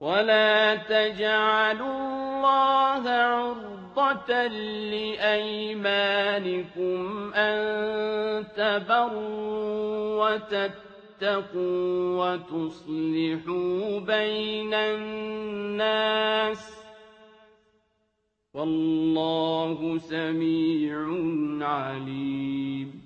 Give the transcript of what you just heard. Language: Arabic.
ولا تجعلوا الله عرضة لأيمانكم أن تبروا وتتقوا وتصلحوا بين الناس والله سميع عليم